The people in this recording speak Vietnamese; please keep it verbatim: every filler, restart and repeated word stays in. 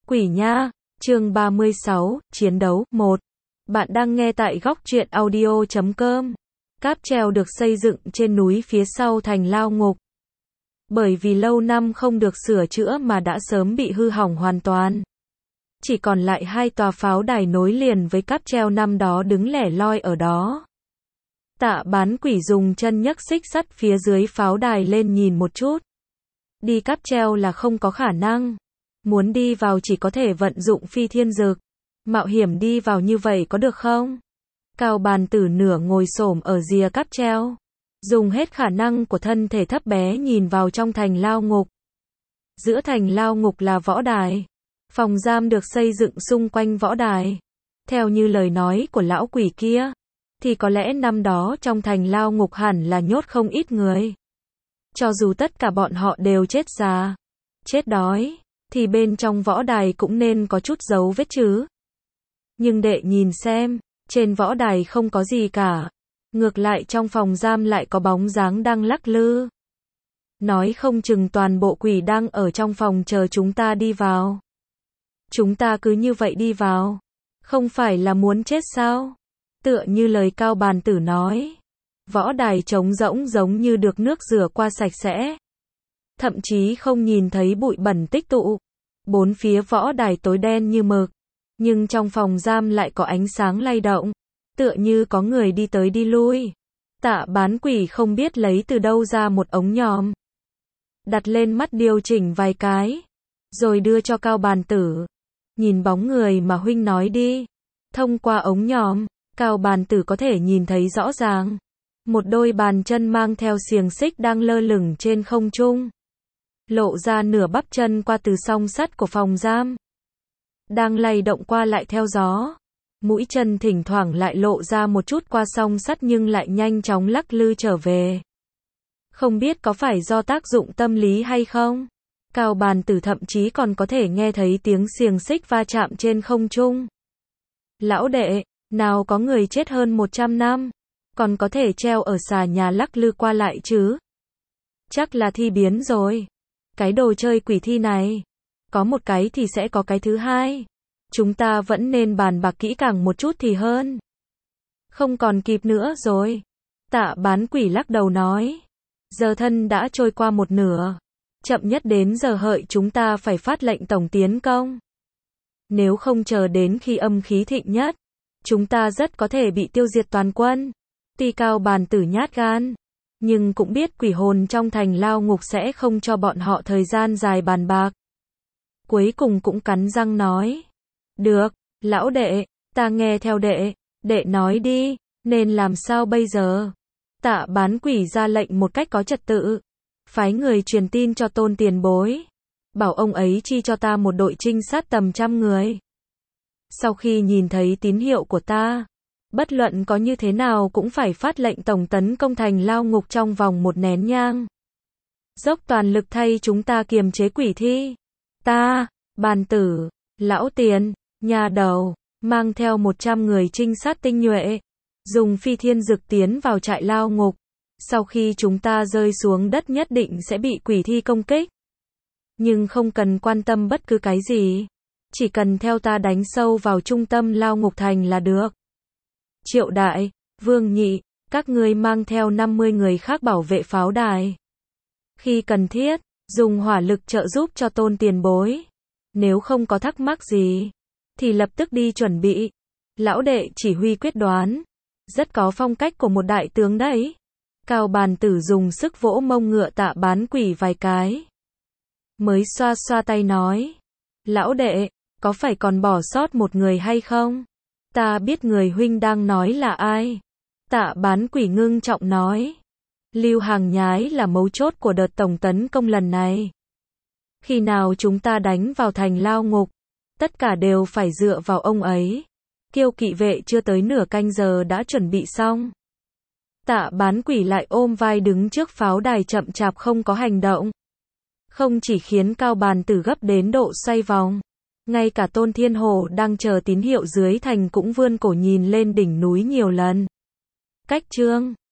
Quỷ nha, chương ba mươi sáu, chiến đấu, một. Bạn đang nghe tại góc truyện audio chấm com. Cáp treo được xây dựng trên núi phía sau thành lao ngục. Bởi vì lâu năm không được sửa chữa mà đã sớm bị hư hỏng hoàn toàn. Chỉ còn lại hai tòa pháo đài nối liền với cáp treo năm đó đứng lẻ loi ở đó. Tạ Bán Quỷ dùng chân nhấc xích sắt phía dưới pháo đài lên nhìn một chút. Đi cáp treo là không có khả năng. Muốn đi vào chỉ có thể vận dụng phi thiên dực. Mạo hiểm đi vào như vậy có được không? Cao Bàn Tử nửa ngồi xổm ở rìa cáp treo. Dùng hết khả năng của thân thể thấp bé nhìn vào trong thành lao ngục. Giữa thành lao ngục là võ đài. Phòng giam được xây dựng xung quanh võ đài. Theo như lời nói của lão quỷ kia, thì có lẽ năm đó trong thành lao ngục hẳn là nhốt không ít người. Cho dù tất cả bọn họ đều chết già, chết đói, thì bên trong võ đài cũng nên có chút dấu vết chứ. Nhưng đệ nhìn xem, trên võ đài không có gì cả. Ngược lại trong phòng giam lại có bóng dáng đang lắc lư. Nói không chừng toàn bộ quỷ đang ở trong phòng chờ chúng ta đi vào. Chúng ta cứ như vậy đi vào. Không phải là muốn chết sao? Tựa như lời Cao Bàn Tử nói. Võ đài trống rỗng giống như được nước rửa qua sạch sẽ. Thậm chí không nhìn thấy bụi bẩn tích tụ. Bốn phía võ đài tối đen như mực. Nhưng trong phòng giam lại có ánh sáng lay động. Tựa như có người đi tới đi lui. Tạ Bán Quỷ không biết lấy từ đâu ra một ống nhòm. Đặt lên mắt điều chỉnh vài cái. Rồi đưa cho Cao Bàn Tử. Nhìn bóng người mà huynh nói đi. Thông qua ống nhòm, Cao Bàn Tử có thể nhìn thấy rõ ràng. Một đôi bàn chân mang theo xiềng xích đang lơ lửng trên không trung. Lộ ra nửa bắp chân qua từ song sắt của phòng giam. Đang lay động qua lại theo gió. Mũi chân thỉnh thoảng lại lộ ra một chút qua song sắt nhưng lại nhanh chóng lắc lư trở về. Không biết có phải do tác dụng tâm lý hay không? Cao Bàn Tử thậm chí còn có thể nghe thấy tiếng xiềng xích va chạm trên không trung. Lão đệ, nào có người chết hơn một trăm năm, còn có thể treo ở xà nhà lắc lư qua lại chứ? Chắc là thi biến rồi. Cái đồ chơi quỷ thi này, có một cái thì sẽ có cái thứ hai. Chúng ta vẫn nên bàn bạc kỹ càng một chút thì hơn. Không còn kịp nữa rồi. Tạ Bán Quỷ lắc đầu nói. Giờ thân đã trôi qua một nửa. Chậm nhất đến giờ hợi chúng ta phải phát lệnh tổng tiến công. Nếu không chờ đến khi âm khí thịnh nhất, chúng ta rất có thể bị tiêu diệt toàn quân. Tuy Cao Bàn Tử nhát gan, nhưng cũng biết quỷ hồn trong thành lao ngục sẽ không cho bọn họ thời gian dài bàn bạc. Cuối cùng cũng cắn răng nói. Được, lão đệ, ta nghe theo đệ, đệ nói đi, nên làm sao bây giờ? Tạ Bán Quỷ ra lệnh một cách có trật tự. Phái người truyền tin cho Tôn tiền bối. Bảo ông ấy chi cho ta một đội trinh sát tầm trăm người. Sau khi nhìn thấy tín hiệu của ta, bất luận có như thế nào cũng phải phát lệnh tổng tấn công thành lao ngục trong vòng một nén nhang. Dốc toàn lực thay chúng ta kiềm chế quỷ thi. Ta, Bàn Tử, lão tiền, nhà đầu, mang theo một trăm người trinh sát tinh nhuệ, dùng phi thiên dực tiến vào trại lao ngục. Sau khi chúng ta rơi xuống đất nhất định sẽ bị quỷ thi công kích. Nhưng không cần quan tâm bất cứ cái gì. Chỉ cần theo ta đánh sâu vào trung tâm lao ngục thành là được. Triệu Đại, Vương Nhị, các ngươi mang theo năm mươi người khác bảo vệ pháo đài. Khi cần thiết, dùng hỏa lực trợ giúp cho Tôn tiền bối. Nếu không có thắc mắc gì, thì lập tức đi chuẩn bị. Lão đệ chỉ huy quyết đoán. Rất có phong cách của một đại tướng đấy. Cao Bàn Tử dùng sức vỗ mông ngựa Tạ Bán Quỷ vài cái. Mới xoa xoa tay nói. Lão đệ, có phải còn bỏ sót một người hay không? Ta biết người huynh đang nói là ai. Tạ Bán Quỷ ngưng trọng nói. Lưu Hàng Nhái là mấu chốt của đợt tổng tấn công lần này. Khi nào chúng ta đánh vào thành lao ngục, tất cả đều phải dựa vào ông ấy. Kiêu kỵ vệ chưa tới nửa canh giờ đã chuẩn bị xong. Tạ Bán Quỷ lại ôm vai đứng trước pháo đài chậm chạp không có hành động. Không chỉ khiến Cao Bàn Tử gấp đến độ xoay vòng, ngay cả Tôn Thiên Hổ đang chờ tín hiệu dưới thành cũng vươn cổ nhìn lên đỉnh núi nhiều lần. Cách chương